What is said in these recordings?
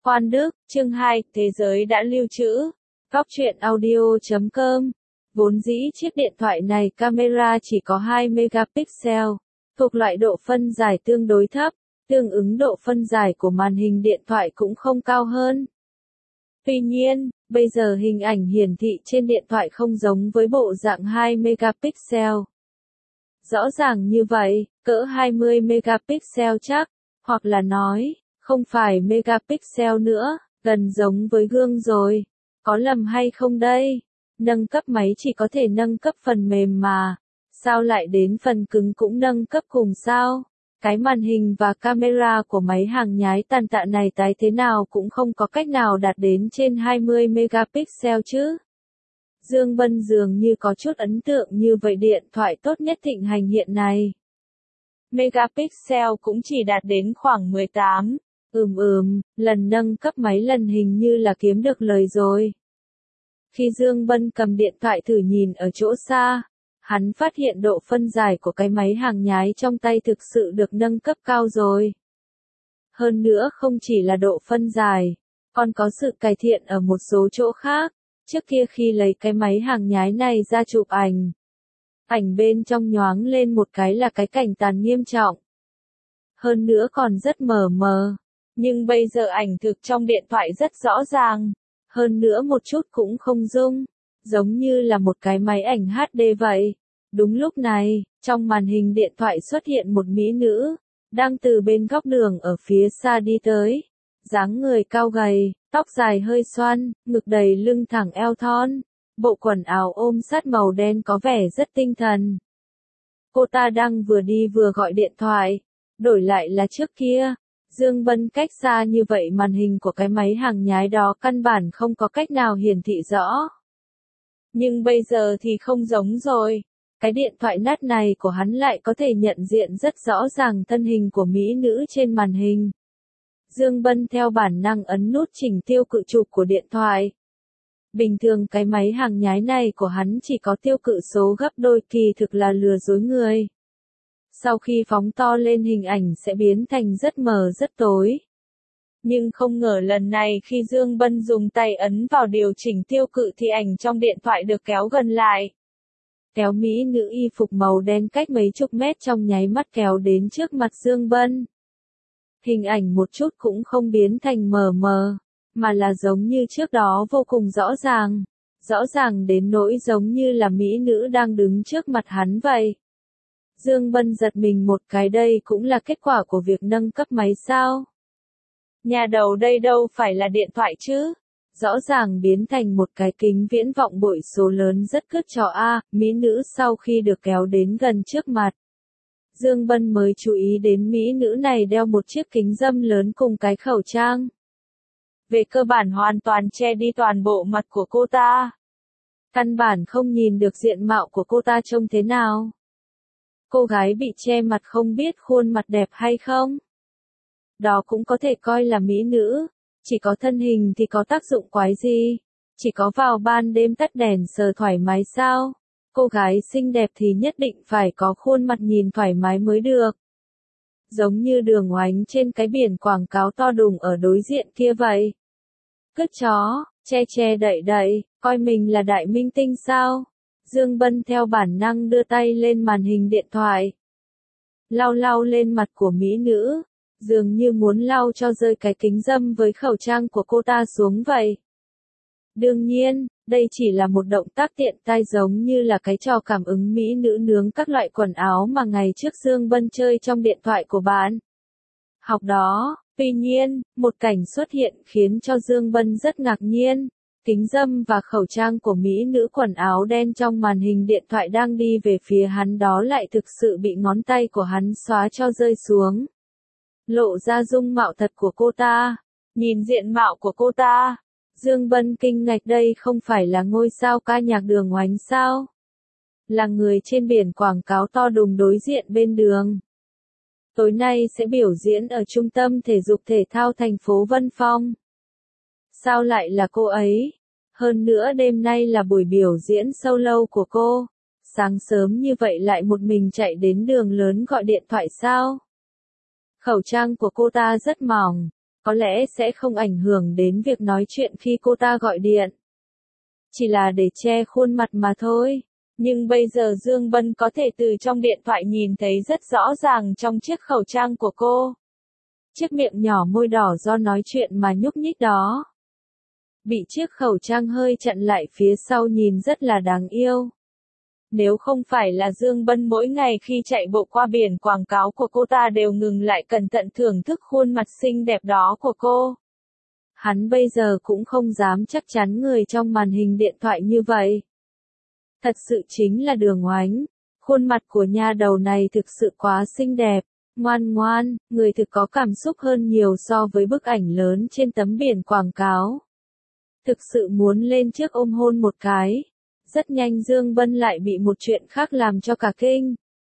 Quan Đức, chương 2, Thế giới đã lưu trữ. Góc truyện audio.com. Vốn dĩ chiếc điện thoại này camera chỉ có 2 megapixel, thuộc loại độ phân giải tương đối thấp, tương ứng độ phân giải của màn hình điện thoại cũng không cao hơn. Tuy nhiên, bây giờ hình ảnh hiển thị trên điện thoại không giống với bộ dạng 2 megapixel. Rõ ràng như vậy, cỡ 20 megapixel chắc, hoặc là nói, không phải megapixel nữa, gần giống với gương rồi. Có lầm hay không đây? Nâng cấp máy chỉ có thể nâng cấp phần mềm mà, sao lại đến phần cứng cũng nâng cấp cùng sao? Cái màn hình và camera của máy hàng nhái tàn tạ này tái thế nào cũng không có cách nào đạt đến trên 20 megapixel chứ. Dương Bân dường như có chút ấn tượng như vậy điện thoại tốt nhất thịnh hành hiện nay. Megapixel cũng chỉ đạt đến khoảng 18. Lần nâng cấp máy lần hình như là kiếm được lời rồi. Khi Dương Bân cầm điện thoại thử nhìn ở chỗ xa, hắn phát hiện độ phân giải của cái máy hàng nhái trong tay thực sự được nâng cấp cao rồi. Hơn nữa không chỉ là độ phân giải, còn có sự cải thiện ở một số chỗ khác. Trước kia khi lấy cái máy hàng nhái này ra chụp ảnh, ảnh bên trong nhoáng lên một cái là cái cảnh tàn nghiêm trọng. Hơn nữa còn rất mờ mờ. Nhưng bây giờ ảnh thực trong điện thoại rất rõ ràng. Hơn nữa một chút cũng không rung. Giống như là một cái máy ảnh HD vậy. Đúng lúc này, trong màn hình điện thoại xuất hiện một mỹ nữ, đang từ bên góc đường ở phía xa đi tới. Dáng người cao gầy, tóc dài hơi xoăn, ngực đầy lưng thẳng eo thon. Bộ quần áo ôm sát màu đen có vẻ rất tinh thần. Cô ta đang vừa đi vừa gọi điện thoại. Đổi lại là trước kia, Dương Bân cách xa như vậy màn hình của cái máy hàng nhái đó căn bản không có cách nào hiển thị rõ. Nhưng bây giờ thì không giống rồi. Cái điện thoại nát này của hắn lại có thể nhận diện rất rõ ràng thân hình của mỹ nữ trên màn hình. Dương Bân theo bản năng ấn nút chỉnh tiêu cự chụp của điện thoại. Bình thường cái máy hàng nhái này của hắn chỉ có tiêu cự số gấp đôi, kỳ thực là lừa dối người. Sau khi phóng to lên hình ảnh sẽ biến thành rất mờ rất tối. Nhưng không ngờ lần này khi Dương Bân dùng tay ấn vào điều chỉnh tiêu cự thì ảnh trong điện thoại được kéo gần lại. Kéo mỹ nữ y phục màu đen cách mấy chục mét trong nháy mắt kéo đến trước mặt Dương Bân. Hình ảnh một chút cũng không biến thành mờ mờ, mà là giống như trước đó vô cùng rõ ràng đến nỗi giống như là mỹ nữ đang đứng trước mặt hắn vậy. Dương Bân giật mình một cái, đây cũng là kết quả của việc nâng cấp máy sao? Nhà đầu đây đâu phải là điện thoại chứ? Rõ ràng biến thành một cái kính viễn vọng bội số lớn rất cứt cho a. Mỹ nữ sau khi được kéo đến gần trước mặt, Dương Bân mới chú ý đến mỹ nữ này đeo một chiếc kính râm lớn cùng cái khẩu trang. Về cơ bản hoàn toàn che đi toàn bộ mặt của cô ta. Căn bản không nhìn được diện mạo của cô ta trông thế nào. Cô gái bị che mặt không biết khuôn mặt đẹp hay không? Đó cũng có thể coi là mỹ nữ. Chỉ có thân hình thì có tác dụng quái gì? Chỉ có vào ban đêm tắt đèn sờ thoải mái sao? Cô gái xinh đẹp thì nhất định phải có khuôn mặt nhìn thoải mái mới được. Giống như Đường Oánh trên cái biển quảng cáo to đùng ở đối diện kia vậy. Cứt chó, che đậy, coi mình là đại minh tinh sao? Dương Bân theo bản năng đưa tay lên màn hình điện thoại. Lau lên mặt của mỹ nữ, dường như muốn lau cho rơi cái kính râm với khẩu trang của cô ta xuống vậy. Đương nhiên, đây chỉ là một động tác tiện tay giống như là cái trò cảm ứng mỹ nữ nướng các loại quần áo mà ngày trước Dương Bân chơi trong điện thoại của bạn học đó. Tuy nhiên, một cảnh xuất hiện khiến cho Dương Bân rất ngạc nhiên. Kính râm và khẩu trang của mỹ nữ quần áo đen trong màn hình điện thoại đang đi về phía hắn đó lại thực sự bị ngón tay của hắn xóa cho rơi xuống. Lộ ra dung mạo thật của cô ta. Nhìn diện mạo của cô ta, Dương Bân kinh ngạc, đây không phải là ngôi sao ca nhạc Đường Oánh sao? Là người trên biển quảng cáo to đùng đối diện bên đường. Tối nay sẽ biểu diễn ở trung tâm thể dục thể thao thành phố Vân Phong. Sao lại là cô ấy? Hơn nữa đêm nay là buổi biểu diễn solo của cô. Sáng sớm như vậy lại một mình chạy đến đường lớn gọi điện thoại sao? Khẩu trang của cô ta rất mỏng, có lẽ sẽ không ảnh hưởng đến việc nói chuyện khi cô ta gọi điện. Chỉ là để che khuôn mặt mà thôi. Nhưng bây giờ Dương Bân có thể từ trong điện thoại nhìn thấy rất rõ ràng trong chiếc khẩu trang của cô. Chiếc miệng nhỏ môi đỏ do nói chuyện mà nhúc nhích đó. Bị chiếc khẩu trang hơi chặn lại phía sau nhìn rất là đáng yêu. Nếu không phải là Dương Bân mỗi ngày khi chạy bộ qua biển quảng cáo của cô ta đều ngừng lại cẩn thận thưởng thức khuôn mặt xinh đẹp đó của cô. Hắn bây giờ cũng không dám chắc chắn người trong màn hình điện thoại như vậy. Thật sự chính là Đường Oánh. Khuôn mặt của nha đầu này thực sự quá xinh đẹp, ngoan ngoan, người thực có cảm xúc hơn nhiều so với bức ảnh lớn trên tấm biển quảng cáo. Thực sự muốn lên trước ôm hôn một cái. Rất nhanh Dương Bân lại bị một chuyện khác làm cho cả kinh.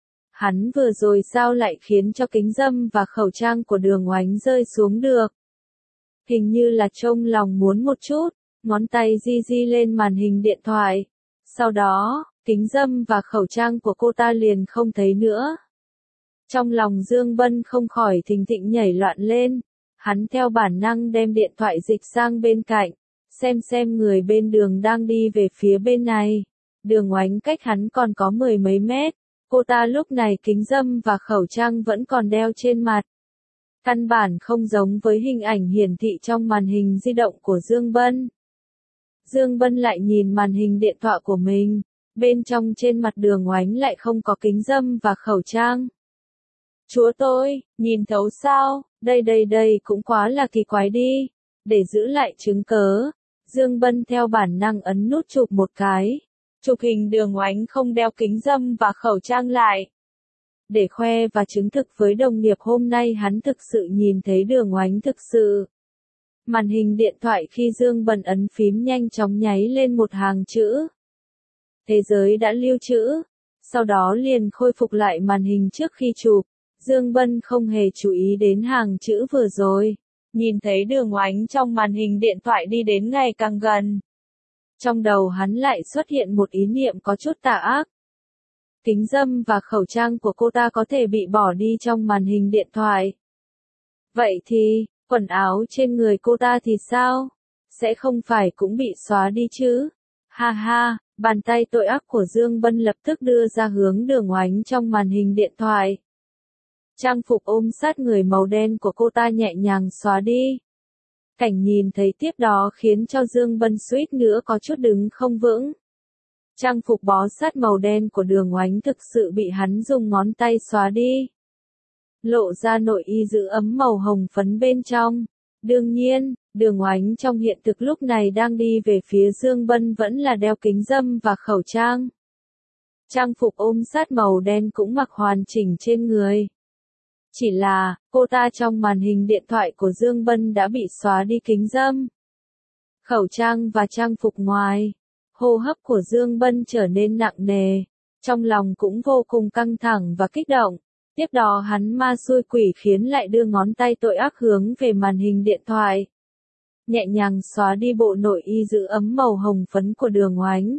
Hắn vừa rồi sao lại khiến cho kính râm và khẩu trang của Đường Oánh rơi xuống được. Hình như là trông lòng muốn một chút, ngón tay di di lên màn hình điện thoại. Sau đó, kính râm và khẩu trang của cô ta liền không thấy nữa. Trong lòng Dương Bân không khỏi thình thịch nhảy loạn lên. Hắn theo bản năng đem điện thoại dịch sang bên cạnh. Xem người bên đường đang đi về phía bên này. Đường Oánh cách hắn còn có 10 mấy mét. Cô ta lúc này kính râm và khẩu trang vẫn còn đeo trên mặt. Căn bản không giống với hình ảnh hiển thị trong màn hình di động của Dương Bân. Dương Bân lại nhìn màn hình điện thoại của mình. Bên trong trên mặt Đường Oánh lại không có kính râm và khẩu trang. Chúa tôi, nhìn thấu sao? Đây cũng quá là kỳ quái đi. Để giữ lại chứng cớ. Dương Bân theo bản năng ấn nút chụp một cái. Chụp hình Đường Oánh không đeo kính râm và khẩu trang lại. Để khoe và chứng thực với đồng nghiệp hôm nay hắn thực sự nhìn thấy Đường Oánh thực sự. Màn hình điện thoại khi Dương Bân ấn phím nhanh chóng nháy lên một hàng chữ. Thế giới đã lưu trữ. Sau đó liền khôi phục lại màn hình trước khi chụp. Dương Bân không hề chú ý đến hàng chữ vừa rồi. Nhìn thấy Đường Oánh trong màn hình điện thoại đi đến ngày càng gần. Trong đầu hắn lại xuất hiện một ý niệm có chút tà ác. Kính râm và khẩu trang của cô ta có thể bị bỏ đi trong màn hình điện thoại. Vậy thì, quần áo trên người cô ta thì sao? Sẽ không phải cũng bị xóa đi chứ? Ha ha, bàn tay tội ác của Dương Bân lập tức đưa ra hướng Đường Oánh trong màn hình điện thoại. Trang phục ôm sát người màu đen của cô ta nhẹ nhàng xóa đi. Cảnh nhìn thấy tiếp đó khiến cho Dương Bân suýt nữa có chút đứng không vững. Trang phục bó sát màu đen của Đường Oánh thực sự bị hắn dùng ngón tay xóa đi. Lộ ra nội y giữ ấm màu hồng phấn bên trong. Đương nhiên, Đường Oánh trong hiện thực lúc này đang đi về phía Dương Bân vẫn là đeo kính râm và khẩu trang. Trang phục ôm sát màu đen cũng mặc hoàn chỉnh trên người. Chỉ là, cô ta trong màn hình điện thoại của Dương Bân đã bị xóa đi kính râm, khẩu trang và trang phục ngoài. Hô hấp của Dương Bân trở nên nặng nề, trong lòng cũng vô cùng căng thẳng và kích động. Tiếp đó hắn ma xui quỷ khiến lại đưa ngón tay tội ác hướng về màn hình điện thoại. Nhẹ nhàng xóa đi bộ nội y giữ ấm màu hồng phấn của Đường Oánh.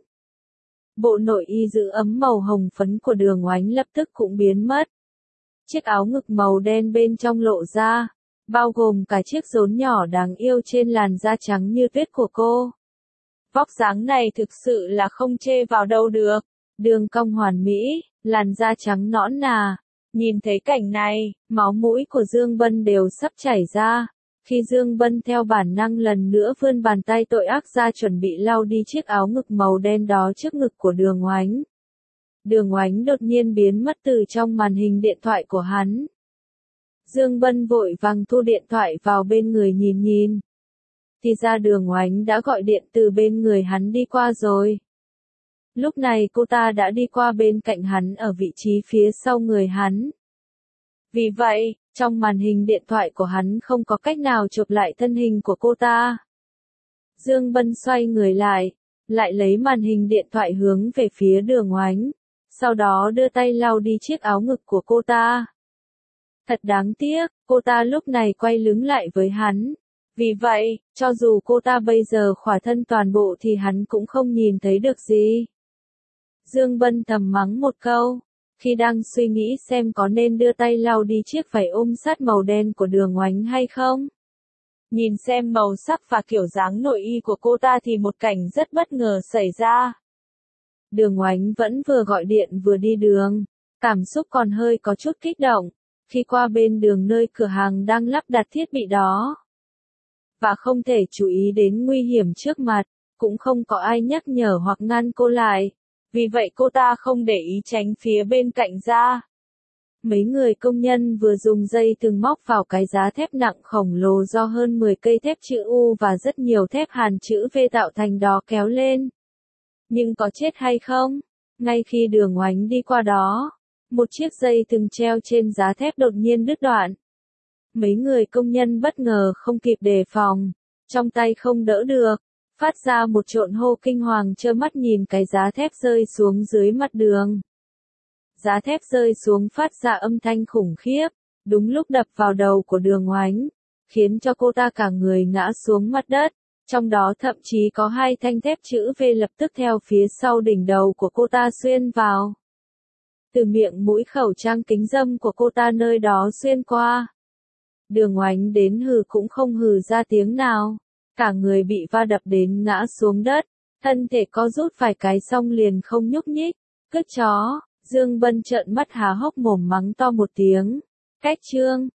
Bộ nội y giữ ấm màu hồng phấn của Đường Oánh lập tức cũng biến mất. Chiếc áo ngực màu đen bên trong lộ ra, bao gồm cả chiếc rốn nhỏ đáng yêu trên làn da trắng như tuyết của cô. Vóc dáng này thực sự là không chê vào đâu được, đường cong hoàn mỹ, làn da trắng nõn nà. Nhìn thấy cảnh này, máu mũi của Dương Bân đều sắp chảy ra. Khi Dương Bân theo bản năng lần nữa vươn bàn tay tội ác ra chuẩn bị lau đi chiếc áo ngực màu đen đó trước ngực của Đường Oánh. Đường Oánh đột nhiên biến mất từ trong màn hình điện thoại của hắn. Dương Bân vội vàng thu điện thoại vào bên người nhìn. Thì ra Đường Oánh đã gọi điện từ bên người hắn đi qua rồi. Lúc này cô ta đã đi qua bên cạnh hắn ở vị trí phía sau người hắn. Vì vậy, trong màn hình điện thoại của hắn không có cách nào chụp lại thân hình của cô ta. Dương Bân xoay người lại lấy màn hình điện thoại hướng về phía Đường Oánh, sau đó đưa tay lau đi chiếc áo ngực của cô ta. Thật đáng tiếc, cô ta lúc này quay lưng lại với hắn. Vì vậy, cho dù cô ta bây giờ khỏa thân toàn bộ thì hắn cũng không nhìn thấy được gì. Dương Bân thầm mắng một câu, khi đang suy nghĩ xem có nên đưa tay lau đi chiếc váy ôm sát màu đen của Đường Oánh hay không. Nhìn xem màu sắc và kiểu dáng nội y của cô ta thì một cảnh rất bất ngờ xảy ra. Đường Oánh vẫn vừa gọi điện vừa đi đường, cảm xúc còn hơi có chút kích động, khi qua bên đường nơi cửa hàng đang lắp đặt thiết bị đó. Và không thể chú ý đến nguy hiểm trước mặt, cũng không có ai nhắc nhở hoặc ngăn cô lại, vì vậy cô ta không để ý tránh phía bên cạnh ra. Mấy người công nhân vừa dùng dây thừng móc vào cái giá thép nặng khổng lồ do hơn 10 cây thép chữ U và rất nhiều thép hàn chữ V tạo thành đó kéo lên. Nhưng có chết hay không? Ngay khi Đường Oánh đi qua đó, một chiếc dây thừng treo trên giá thép đột nhiên đứt đoạn. Mấy người công nhân bất ngờ không kịp đề phòng, trong tay không đỡ được, phát ra một trộn hô kinh hoàng trơ mắt nhìn cái giá thép rơi xuống dưới mặt đường. Giá thép rơi xuống phát ra âm thanh khủng khiếp, đúng lúc đập vào đầu của Đường Oánh, khiến cho cô ta cả người ngã xuống mặt đất, trong đó thậm chí có 2 thanh thép chữ V lập tức theo phía sau đỉnh đầu của cô ta xuyên vào. Từ miệng mũi khẩu trang kính râm của cô ta nơi đó xuyên qua. Đường Oánh đến hừ cũng không hừ ra tiếng nào, cả người bị va đập đến ngã xuống đất, thân thể co rút vài cái xong liền không nhúc nhích. Cứt chó, Dương Bân trợn mắt há hốc mồm mắng to một tiếng. Cách chương